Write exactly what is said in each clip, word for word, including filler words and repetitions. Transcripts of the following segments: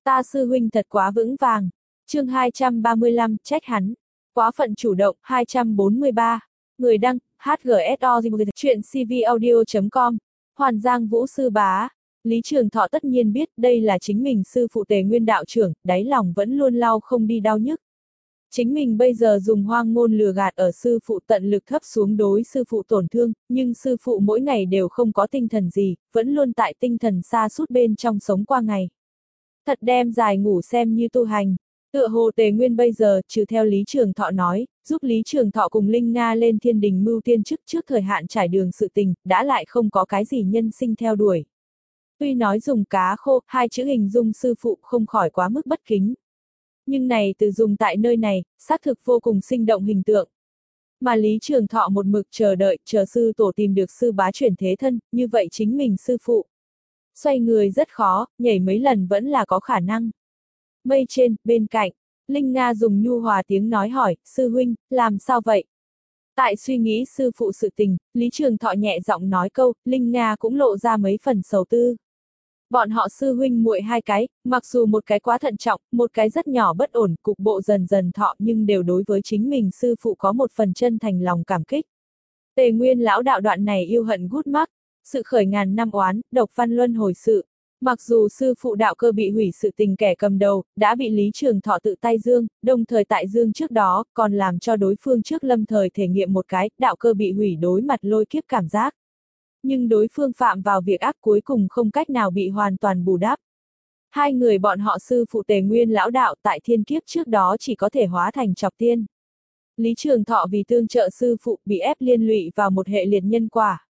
Ta sư huynh thật quá vững vàng. Chương hai trăm ba mươi lăm, trách hắn. Quá phận chủ động, hai trăm bốn mươi ba. Người đăng, hát giê ét o, chuyện cvaudio chấm com. Hoàn Giang Vũ sư bá. Lý Trường Thọ tất nhiên biết đây là chính mình sư phụ Tề Nguyên đạo trưởng, đáy lòng vẫn luôn lau không đi đau nhức. Chính mình bây giờ dùng hoang ngôn lừa gạt ở sư phụ, tận lực thấp xuống đối sư phụ tổn thương, nhưng sư phụ mỗi ngày đều không có tinh thần gì, vẫn luôn tại tinh thần sa sút bên trong sống qua ngày. Thật đem dài ngủ xem như tu hành. Tựa hồ Tề Nguyên bây giờ, trừ theo Lý Trường Thọ nói, giúp Lý Trường Thọ cùng Linh Nga lên thiên đình mưu tiên chức trước thời hạn trải đường sự tình, đã lại không có cái gì nhân sinh theo đuổi. Tuy nói dùng cá khô, hai chữ hình dung sư phụ không khỏi quá mức bất kính. Nhưng này từ dùng tại nơi này, xác thực vô cùng sinh động hình tượng. Mà Lý Trường Thọ một mực chờ đợi, chờ sư tổ tìm được sư bá chuyển thế thân, như vậy chính mình sư phụ. Xoay người rất khó, nhảy mấy lần vẫn là có khả năng. Mây trên, bên cạnh, Linh Nga dùng nhu hòa tiếng nói hỏi, sư huynh, làm sao vậy? Tại suy nghĩ sư phụ sự tình, Lý Trường Thọ nhẹ giọng nói câu, Linh Nga cũng lộ ra mấy phần sầu tư. Bọn họ sư huynh muội hai cái, mặc dù một cái quá thận trọng, một cái rất nhỏ bất ổn, cục bộ dần dần thọ nhưng đều đối với chính mình sư phụ có một phần chân thành lòng cảm kích. Tề Nguyên lão đạo đoạn này yêu hận gút mắc, sự khởi ngàn năm oán, độc văn luân hồi sự. Mặc dù sư phụ đạo cơ bị hủy sự tình kẻ cầm đầu, đã bị Lý Trường Thọ tự tay dương, đồng thời tại dương trước đó, còn làm cho đối phương trước lâm thời thể nghiệm một cái, đạo cơ bị hủy đối mặt lôi kiếp cảm giác. Nhưng đối phương phạm vào việc ác cuối cùng không cách nào bị hoàn toàn bù đắp. Hai người bọn họ sư phụ Tề Nguyên lão đạo tại thiên kiếp trước đó chỉ có thể hóa thành trọc tiên. Lý Trường Thọ vì tương trợ sư phụ bị ép liên lụy vào một hệ liệt nhân quả.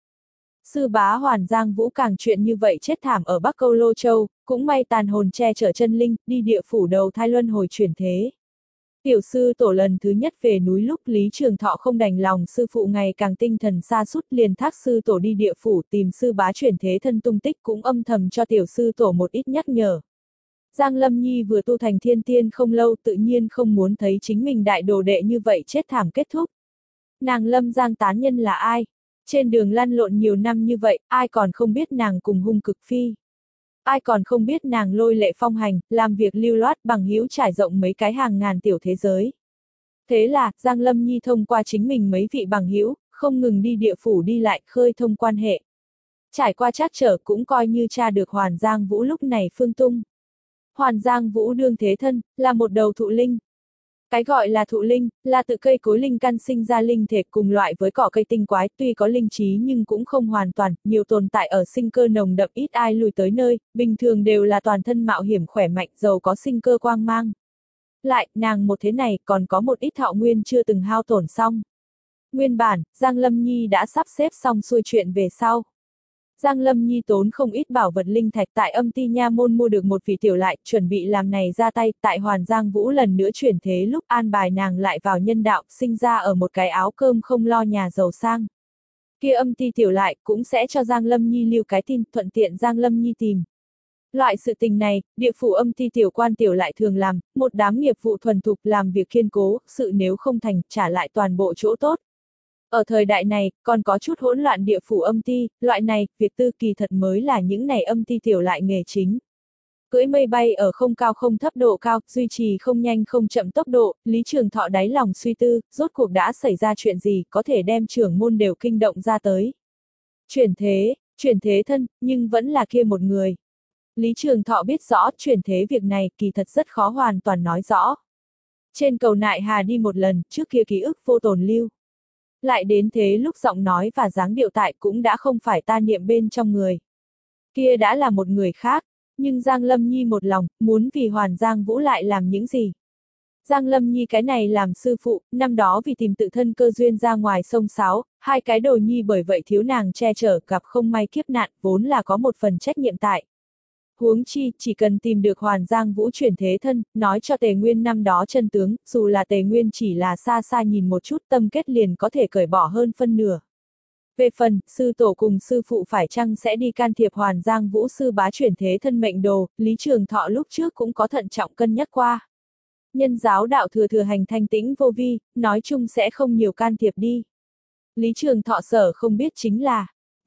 Sư bá Hoàn Giang Vũ càng chuyện như vậy chết thảm ở Bắc Câu Lô Châu, cũng may tàn hồn che chở chân linh, đi địa phủ đầu thai luân hồi chuyển thế. Tiểu sư tổ lần thứ nhất về núi lúc Lý Trường Thọ không đành lòng sư phụ ngày càng tinh thần sa sút liền thác sư tổ đi địa phủ tìm sư bá chuyển thế thân tung tích cũng âm thầm cho tiểu sư tổ một ít nhắc nhở. Giang Lâm Nhi vừa tu thành thiên tiên không lâu tự nhiên không muốn thấy chính mình đại đồ đệ như vậy chết thảm kết thúc. Nàng Lâm Giang tán nhân là ai? Trên đường lăn lộn nhiều năm như vậy, ai còn không biết nàng cùng hung cực phi? Ai còn không biết nàng lôi lệ phong hành, làm việc lưu loát bằng hữu trải rộng mấy cái hàng ngàn tiểu thế giới. Thế là, Giang Lâm Nhi thông qua chính mình mấy vị bằng hữu, không ngừng đi địa phủ đi lại, khơi thông quan hệ. Trải qua trắc trở cũng coi như tra được Hoàn Giang Vũ lúc này phương tung. Hoàn Giang Vũ đương thế thân, là một đầu thụ linh. Cái gọi là thụ linh, là tự cây cối linh căn sinh ra linh thể cùng loại với cỏ cây tinh quái, tuy có linh trí nhưng cũng không hoàn toàn, nhiều tồn tại ở sinh cơ nồng đậm ít ai lùi tới nơi, bình thường đều là toàn thân mạo hiểm khỏe mạnh, giàu có sinh cơ quang mang. Lại, nàng một thế này còn có một ít thọ nguyên chưa từng hao tổn xong. Nguyên bản, Giang Lâm Nhi đã sắp xếp xong xuôi chuyện về sau. Giang Lâm Nhi tốn không ít bảo vật linh thạch tại Âm Ti Nha môn mua được một vị tiểu lại, chuẩn bị làm này ra tay, tại Hoàn Giang Vũ lần nữa chuyển thế lúc an bài nàng lại vào nhân đạo, sinh ra ở một cái áo cơm không lo nhà giàu sang. Kia Âm Ti tiểu lại cũng sẽ cho Giang Lâm Nhi lưu cái tin, thuận tiện Giang Lâm Nhi tìm. Loại sự tình này, địa phủ Âm Ti tiểu quan tiểu lại thường làm, một đám nghiệp vụ thuần thục làm việc kiên cố, sự nếu không thành, trả lại toàn bộ chỗ tốt. Ở thời đại này, còn có chút hỗn loạn địa phủ âm ti, loại này, việc tư kỳ thật mới là những này âm ti tiểu lại nghề chính. Cưỡi mây bay ở không cao không thấp độ cao, duy trì không nhanh không chậm tốc độ, Lý Trường Thọ đáy lòng suy tư, rốt cuộc đã xảy ra chuyện gì, có thể đem trưởng môn đều kinh động ra tới. Chuyển thế, chuyển thế thân, nhưng vẫn là kia một người. Lý Trường Thọ biết rõ, chuyển thế việc này, kỳ thật rất khó hoàn toàn nói rõ. Trên cầu Nại Hà đi một lần, trước kia ký ức vô tồn lưu. Lại đến thế lúc giọng nói và dáng điệu tại cũng đã không phải ta niệm bên trong người. Kia đã là một người khác, nhưng Giang Lâm Nhi một lòng, muốn vì Hoàn Giang Vũ lại làm những gì. Giang Lâm Nhi cái này làm sư phụ, năm đó vì tìm tự thân cơ duyên ra ngoài sông Sáo, hai cái đồ nhi bởi vậy thiếu nàng che chở gặp không may kiếp nạn, vốn là có một phần trách nhiệm tại. Huống chi, chỉ cần tìm được Hoàn Giang Vũ chuyển thế thân, nói cho Tề Nguyên năm đó chân tướng, dù là Tề Nguyên chỉ là xa xa nhìn một chút tâm kết liền có thể cởi bỏ hơn phân nửa. Về phần, sư tổ cùng sư phụ phải chăng sẽ đi can thiệp Hoàn Giang Vũ sư bá chuyển thế thân mệnh đồ, Lý Trường Thọ lúc trước cũng có thận trọng cân nhắc qua. Nhân giáo đạo thừa thừa hành thanh tĩnh vô vi, nói chung sẽ không nhiều can thiệp đi. Lý Trường Thọ sở không biết chính là,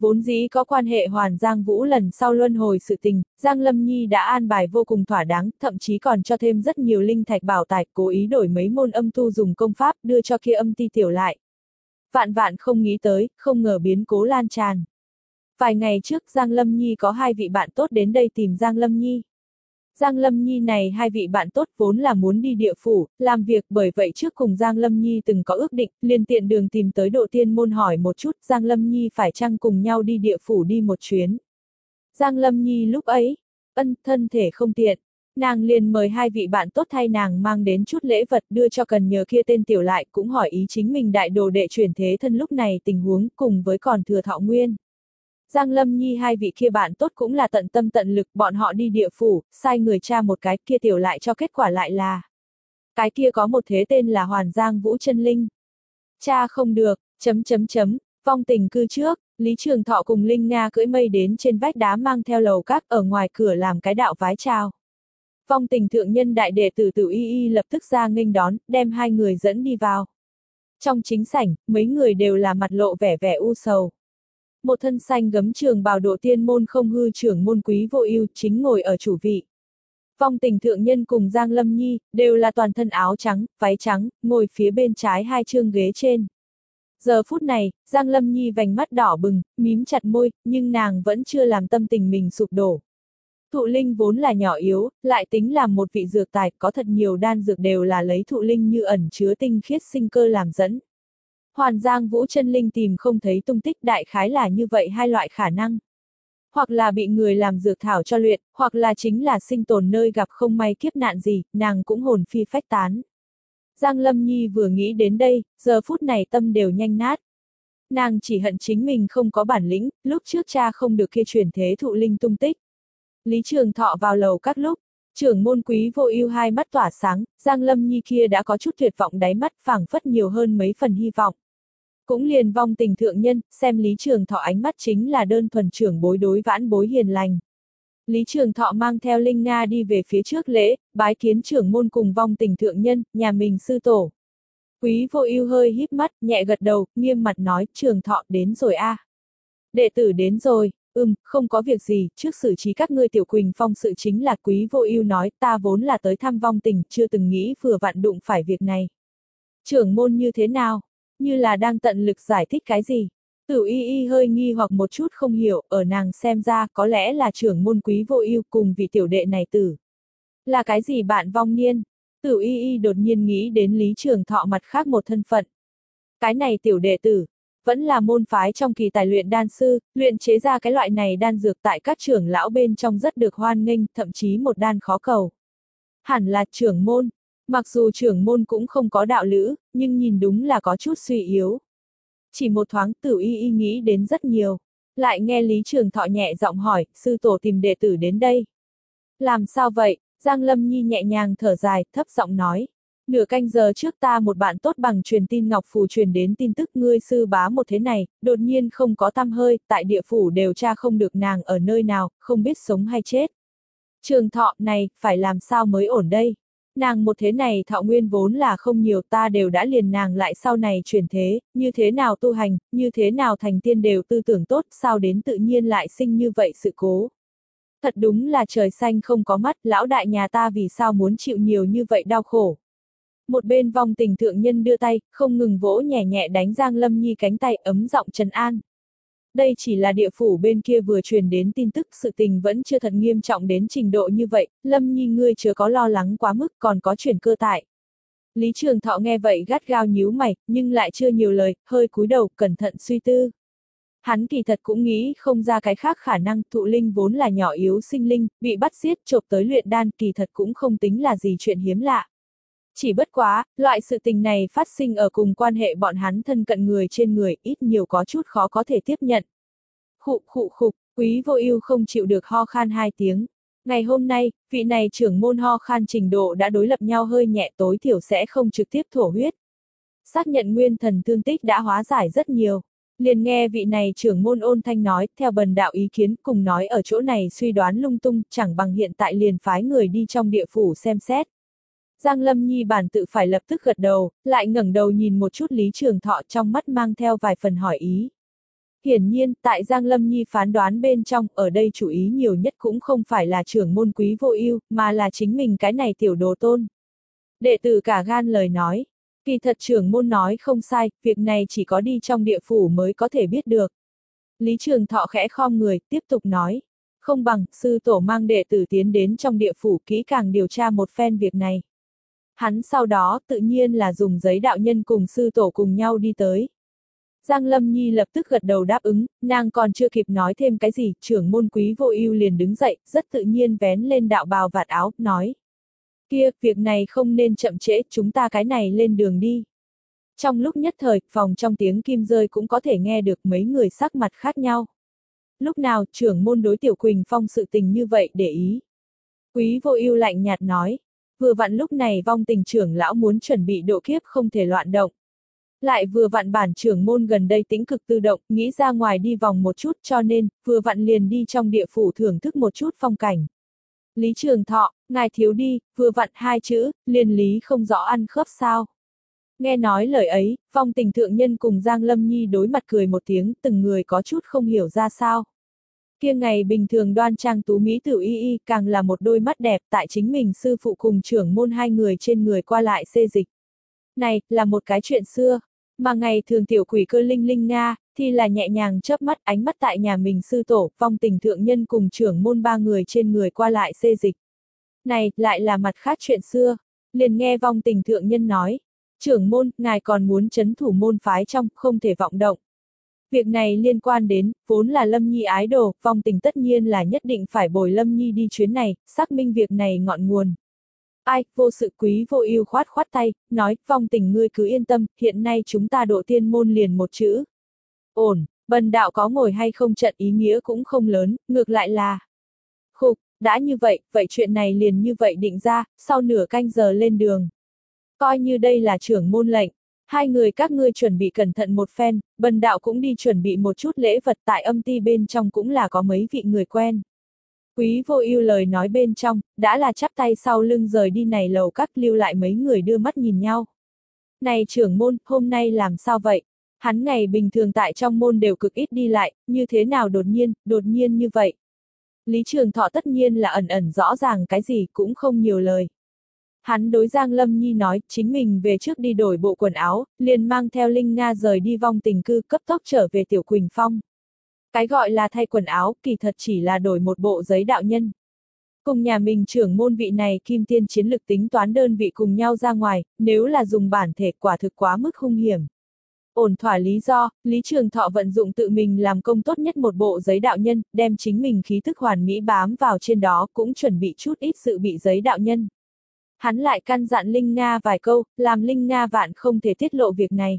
Vốn dĩ có quan hệ Hoàn Giang Vũ lần sau luân hồi sự tình, Giang Lâm Nhi đã an bài vô cùng thỏa đáng, thậm chí còn cho thêm rất nhiều linh thạch bảo tài, cố ý đổi mấy môn âm tu dùng công pháp đưa cho kia âm ti tiểu lại. Vạn vạn không nghĩ tới, không ngờ biến cố lan tràn. Vài ngày trước Giang Lâm Nhi có hai vị bạn tốt đến đây tìm Giang Lâm Nhi. Giang Lâm Nhi này hai vị bạn tốt vốn là muốn đi địa phủ, làm việc, bởi vậy trước cùng Giang Lâm Nhi từng có ước định, liền tiện đường tìm tới Độ Tiên Môn hỏi một chút Giang Lâm Nhi phải chăng cùng nhau đi địa phủ đi một chuyến. Giang Lâm Nhi lúc ấy, ân, thân thể không tiện, nàng liền mời hai vị bạn tốt thay nàng mang đến chút lễ vật đưa cho cần nhờ kia tên tiểu lại, cũng hỏi ý chính mình đại đồ đệ chuyển thế thân lúc này tình huống cùng với còn thừa thọ nguyên. Giang Lâm Nhi hai vị kia bạn tốt cũng là tận tâm tận lực, bọn họ đi địa phủ, sai người tra một cái, kia tiểu lại cho kết quả lại là cái kia có một thế tên là Hoàn Giang Vũ chân linh. Cha không được, chấm chấm chấm, vong tình cư trước, Lý Trường Thọ cùng Linh Nga cưỡi mây đến trên vách đá mang theo lầu các ở ngoài cửa làm cái đạo vái chào. Vong tình thượng nhân đại đệ tử Tử Y Y lập tức ra nghênh đón, đem hai người dẫn đi vào. Trong chính sảnh, mấy người đều là mặt lộ vẻ vẻ u sầu. Một thân xanh gấm trường bào Độ Tiên Môn không hư trưởng môn Quý Vô Ưu chính ngồi ở chủ vị. Vong tình thượng nhân cùng Giang Lâm Nhi đều là toàn thân áo trắng, váy trắng, ngồi phía bên trái hai chương ghế trên. Giờ phút này, Giang Lâm Nhi vành mắt đỏ bừng, mím chặt môi, nhưng nàng vẫn chưa làm tâm tình mình sụp đổ. Thụ linh vốn là nhỏ yếu, lại tính là một vị dược tài, có thật nhiều đan dược đều là lấy thụ linh như ẩn chứa tinh khiết sinh cơ làm dẫn. Hoàn Giang Vũ chân linh tìm không thấy tung tích, đại khái là như vậy hai loại khả năng. Hoặc là bị người làm dược thảo cho luyện, hoặc là chính là sinh tồn nơi gặp không may kiếp nạn gì, nàng cũng hồn phi phách tán. Giang Lâm Nhi vừa nghĩ đến đây, giờ phút này tâm đều nhanh nát. Nàng chỉ hận chính mình không có bản lĩnh, lúc trước cha không được kia chuyển thế thụ linh tung tích. Lý Trường Thọ vào lầu các lúc, trưởng môn Quý Vô Ưu hai mắt tỏa sáng, Giang Lâm Nhi kia đã có chút tuyệt vọng đáy mắt, phảng phất nhiều hơn mấy phần hy vọng. Cũng liền vong tình thượng nhân, xem Lý Trường Thọ ánh mắt chính là đơn thuần trưởng bối đối vãn bối hiền lành. Lý Trường Thọ mang theo Linh Nga đi về phía trước lễ, bái kiến trưởng môn cùng vong tình thượng nhân, nhà mình sư tổ. Quý Vô Ưu hơi híp mắt, nhẹ gật đầu, nghiêm mặt nói, Trường Thọ đến rồi a. À. Đệ tử đến rồi, ừm, không có việc gì, trước xử trí các ngươi Tiểu Quỳnh Phong sự chính là Quý Vô Ưu nói, ta vốn là tới thăm vong tình, chưa từng nghĩ vừa vặn đụng phải việc này. Trưởng môn như thế nào? Như là đang tận lực giải thích cái gì. Tử Y Y hơi nghi hoặc một chút không hiểu, ở nàng xem ra có lẽ là trưởng môn Quý Vô Ưu cùng vị tiểu đệ này tử. Là cái gì bạn vong niên? Tử Y Y đột nhiên nghĩ đến Lý Trường Thọ mặt khác một thân phận. Cái này tiểu đệ tử, vẫn là môn phái trong kỳ tài luyện đan sư, luyện chế ra cái loại này đan dược tại các trưởng lão bên trong rất được hoan nghênh, thậm chí một đan khó cầu. Hẳn là trưởng môn. Mặc dù trưởng môn cũng không có đạo lữ, nhưng nhìn đúng là có chút suy yếu. Chỉ một thoáng Tử Y Y nghĩ đến rất nhiều. Lại nghe Lý Trường Thọ nhẹ giọng hỏi, sư tổ tìm đệ tử đến đây. Làm sao vậy? Giang Lâm Nhi nhẹ nhàng thở dài, thấp giọng nói. Nửa canh giờ trước ta một bạn tốt bằng truyền tin ngọc phù truyền đến tin tức ngươi sư bá một thế này, đột nhiên không có tăm hơi, tại địa phủ đều tra không được nàng ở nơi nào, không biết sống hay chết. Trường Thọ này, phải làm sao mới ổn đây? Nàng một thế này thọ nguyên vốn là không nhiều, ta đều đã liền nàng lại sau này chuyển thế, như thế nào tu hành, như thế nào thành tiên đều tư tưởng tốt, sao đến tự nhiên lại sinh như vậy sự cố. Thật đúng là trời xanh không có mắt, lão đại nhà ta vì sao muốn chịu nhiều như vậy đau khổ. Một bên vong tình thượng nhân đưa tay, không ngừng vỗ nhẹ nhẹ đánh Giang Lâm Nhi cánh tay, ấm giọng trấn an. Đây chỉ là địa phủ bên kia vừa truyền đến tin tức, sự tình vẫn chưa thật nghiêm trọng đến trình độ như vậy, Lâm Nhi ngươi chớ có lo lắng quá mức, còn có chuyển cơ tại. Lý Trường Thọ nghe vậy gắt gao nhíu mày, nhưng lại chưa nhiều lời, hơi cúi đầu, cẩn thận suy tư. Hắn kỳ thật cũng nghĩ không ra cái khác khả năng, thụ linh vốn là nhỏ yếu sinh linh, bị bắt giết chộp tới luyện đan kỳ thật cũng không tính là gì chuyện hiếm lạ. Chỉ bất quá, loại sự tình này phát sinh ở cùng quan hệ bọn hắn thân cận người trên người, ít nhiều có chút khó có thể tiếp nhận. Khụ khụ khục, Quý Vô Ưu không chịu được ho khan hai tiếng. Ngày hôm nay, vị này trưởng môn ho khan trình độ đã đối lập nhau hơi nhẹ, tối thiểu sẽ không trực tiếp thổ huyết. Xác nhận nguyên thần thương tích đã hóa giải rất nhiều. Liền nghe vị này trưởng môn ôn thanh nói, theo bần đạo ý kiến, cùng nói ở chỗ này suy đoán lung tung, chẳng bằng hiện tại liền phái người đi trong địa phủ xem xét. Giang Lâm Nhi bản tự phải lập tức gật đầu, lại ngẩng đầu nhìn một chút Lý Trường Thọ, trong mắt mang theo vài phần hỏi ý. Hiển nhiên, tại Giang Lâm Nhi phán đoán bên trong, ở đây chủ ý nhiều nhất cũng không phải là trưởng môn Quý Vô Ưu, mà là chính mình cái này tiểu đồ tôn. Đệ tử cả gan lời nói. Kỳ thật trưởng môn nói không sai, việc này chỉ có đi trong địa phủ mới có thể biết được. Lý Trường Thọ khẽ khom người, tiếp tục nói. Không bằng, sư tổ mang đệ tử tiến đến trong địa phủ kỹ càng điều tra một phen việc này. Hắn sau đó, tự nhiên là dùng giấy đạo nhân cùng sư tổ cùng nhau đi tới. Giang Lâm Nhi lập tức gật đầu đáp ứng, nàng còn chưa kịp nói thêm cái gì, trưởng môn Quý Vô Ưu liền đứng dậy, rất tự nhiên vén lên đạo bào vạt áo, nói. Kia, việc này không nên chậm trễ, chúng ta cái này lên đường đi. Trong lúc nhất thời, phòng trong tiếng kim rơi cũng có thể nghe được mấy người sắc mặt khác nhau. Lúc nào, trưởng môn đối Tiểu Quỳnh Phong sự tình như vậy để ý. Quý Vô Ưu lạnh nhạt nói, vừa vặn lúc này Vong Tình trưởng lão muốn chuẩn bị độ kiếp không thể loạn động. Lại vừa vặn bản trưởng môn gần đây tĩnh cực tự động, nghĩ ra ngoài đi vòng một chút cho nên, vừa vặn liền đi trong địa phủ thưởng thức một chút phong cảnh. Lý Trường Thọ, ngài thiếu đi, vừa vặn hai chữ, liền lý không rõ ăn khớp sao. Nghe nói lời ấy, Vong Tình thượng nhân cùng Giang Lâm Nhi đối mặt cười một tiếng, từng người có chút không hiểu ra sao. Kia ngày bình thường đoan trang tú mỹ tử y y, càng là một đôi mắt đẹp tại chính mình sư phụ cùng trưởng môn hai người trên người qua lại xê dịch. Này, là một cái chuyện xưa, mà ngày thường tiểu quỷ cơ linh linh nga, thì là nhẹ nhàng chớp mắt ánh mắt tại nhà mình sư tổ, Vong Tình thượng nhân cùng trưởng môn ba người trên người qua lại xê dịch. Này, lại là mặt khác chuyện xưa, liền nghe Vong Tình thượng nhân nói, trưởng môn, ngài còn muốn trấn thủ môn phái trong, không thể vọng động. Việc này liên quan đến, vốn là Lâm Nhi ái đồ, Vong Tình tất nhiên là nhất định phải bồi Lâm Nhi đi chuyến này, xác minh việc này ngọn nguồn. Ai, vô sự Quý Vô Ưu khoát khoát tay, nói, Vong Tình ngươi cứ yên tâm, hiện nay chúng ta độ tiên môn liền một chữ. Ổn, bần đạo có ngồi hay không trận ý nghĩa cũng không lớn, ngược lại là. Khục, đã như vậy, vậy chuyện này liền như vậy định ra, sau nửa canh giờ lên đường. Coi như đây là trưởng môn lệnh, hai người các ngươi chuẩn bị cẩn thận một phen, bần đạo cũng đi chuẩn bị một chút lễ vật tại âm ty bên trong cũng là có mấy vị người quen. Quý Vô Ưu lời nói bên trong, đã là chắp tay sau lưng rời đi này lầu các lưu lại mấy người đưa mắt nhìn nhau. Này trưởng môn, hôm nay làm sao vậy? Hắn ngày bình thường tại trong môn đều cực ít đi lại, như thế nào đột nhiên, đột nhiên như vậy? Lý Trường Thọ tất nhiên là ẩn ẩn rõ ràng cái gì cũng không nhiều lời. Hắn đối Giang Lâm Nhi nói, chính mình về trước đi đổi bộ quần áo, liền mang theo Linh Nga rời đi Vong Tình cư cấp tốc trở về Tiểu Quỳnh Phong. Cái gọi là thay quần áo, kỳ thật chỉ là đổi một bộ giấy đạo nhân. Cùng nhà mình trưởng môn vị này kim tiên chiến lực tính toán đơn vị cùng nhau ra ngoài, nếu là dùng bản thể quả thực quá mức hung hiểm. Ổn thỏa lý do, Lý Trường Thọ vận dụng tự mình làm công tốt nhất một bộ giấy đạo nhân, đem chính mình khí thức hoàn mỹ bám vào trên đó, cũng chuẩn bị chút ít sự bị giấy đạo nhân. Hắn lại căn dặn Linh Nga vài câu, làm Linh Nga vạn không thể tiết lộ việc này.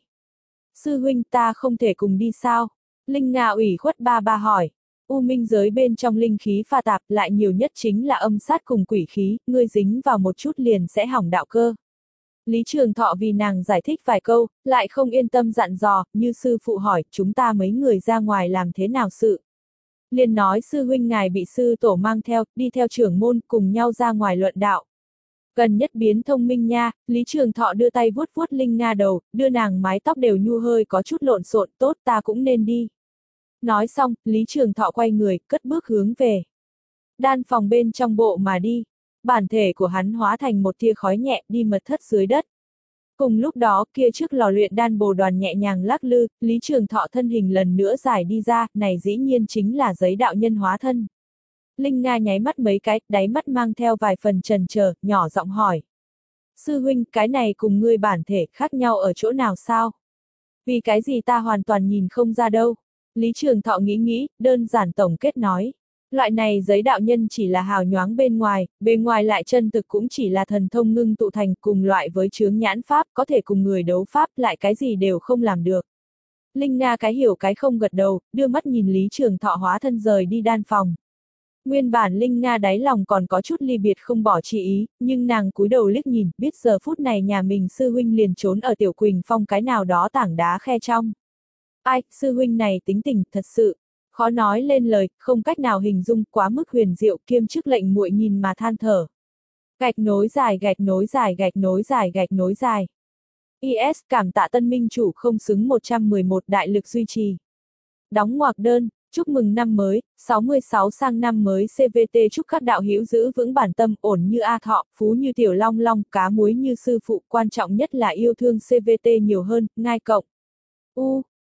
Sư huynh ta không thể cùng đi sao? Linh Nga ủy khuất ba ba hỏi. U minh giới bên trong linh khí pha tạp lại nhiều nhất chính là âm sát cùng quỷ khí, ngươi dính vào một chút liền sẽ hỏng đạo cơ. Lý Trường Thọ vì nàng giải thích vài câu, lại không yên tâm dặn dò, như sư phụ hỏi, chúng ta mấy người ra ngoài làm thế nào sự. Liền nói sư huynh ngài bị sư tổ mang theo, đi theo trưởng môn cùng nhau ra ngoài luận đạo. Gần nhất biến thông minh nha, Lý Trường Thọ đưa tay vuốt vuốt Linh Nga đầu, đưa nàng mái tóc đều nhu hơi có chút lộn xộn, tốt ta cũng nên đi. Nói xong, Lý Trường Thọ quay người, cất bước hướng về đan phòng bên trong bộ mà đi. Bản thể của hắn hóa thành một tia khói nhẹ đi mật thất dưới đất. Cùng lúc đó, kia trước lò luyện đan bồ đoàn nhẹ nhàng lắc lư, Lý Trường Thọ thân hình lần nữa giải đi ra, này dĩ nhiên chính là giấy đạo nhân hóa thân. Linh Nga nháy mắt mấy cái, đáy mắt mang theo vài phần chần chờ, nhỏ giọng hỏi. Sư huynh, cái này cùng ngươi bản thể khác nhau ở chỗ nào sao? Vì cái gì ta hoàn toàn nhìn không ra đâu? Lý Trường Thọ nghĩ nghĩ, đơn giản tổng kết nói. Loại này giấy đạo nhân chỉ là hào nhoáng bên ngoài, bên ngoài lại chân thực cũng chỉ là thần thông ngưng tụ thành cùng loại với chướng nhãn pháp, có thể cùng người đấu pháp lại cái gì đều không làm được. Linh Nga cái hiểu cái không gật đầu, đưa mắt nhìn Lý Trường Thọ hóa thân rời đi đan phòng. Nguyên bản Linh Nga đáy lòng còn có chút ly biệt không bỏ chi ý, nhưng nàng cúi đầu liếc nhìn, biết giờ phút này nhà mình sư huynh liền trốn ở Tiểu Quỳnh Phong cái nào đó tảng đá khe trong. Ai, sư huynh này tính tình, thật sự, khó nói lên lời, không cách nào hình dung, quá mức huyền diệu, kiêm chức lệnh muội nhìn mà than thở. Gạch nối dài gạch nối dài gạch nối dài gạch nối dài. i ét cảm tạ tân minh chủ không xứng một trăm mười một đại lực duy trì. Đóng ngoặc đơn, chúc mừng năm mới, sáu mươi sáu sang năm mới xê vê tê chúc các đạo hữu giữ vững bản tâm, ổn như A Thọ, phú như Tiểu Long Long, cá muối như sư phụ, quan trọng nhất là yêu thương xê vê tê nhiều hơn, ngai cộng. U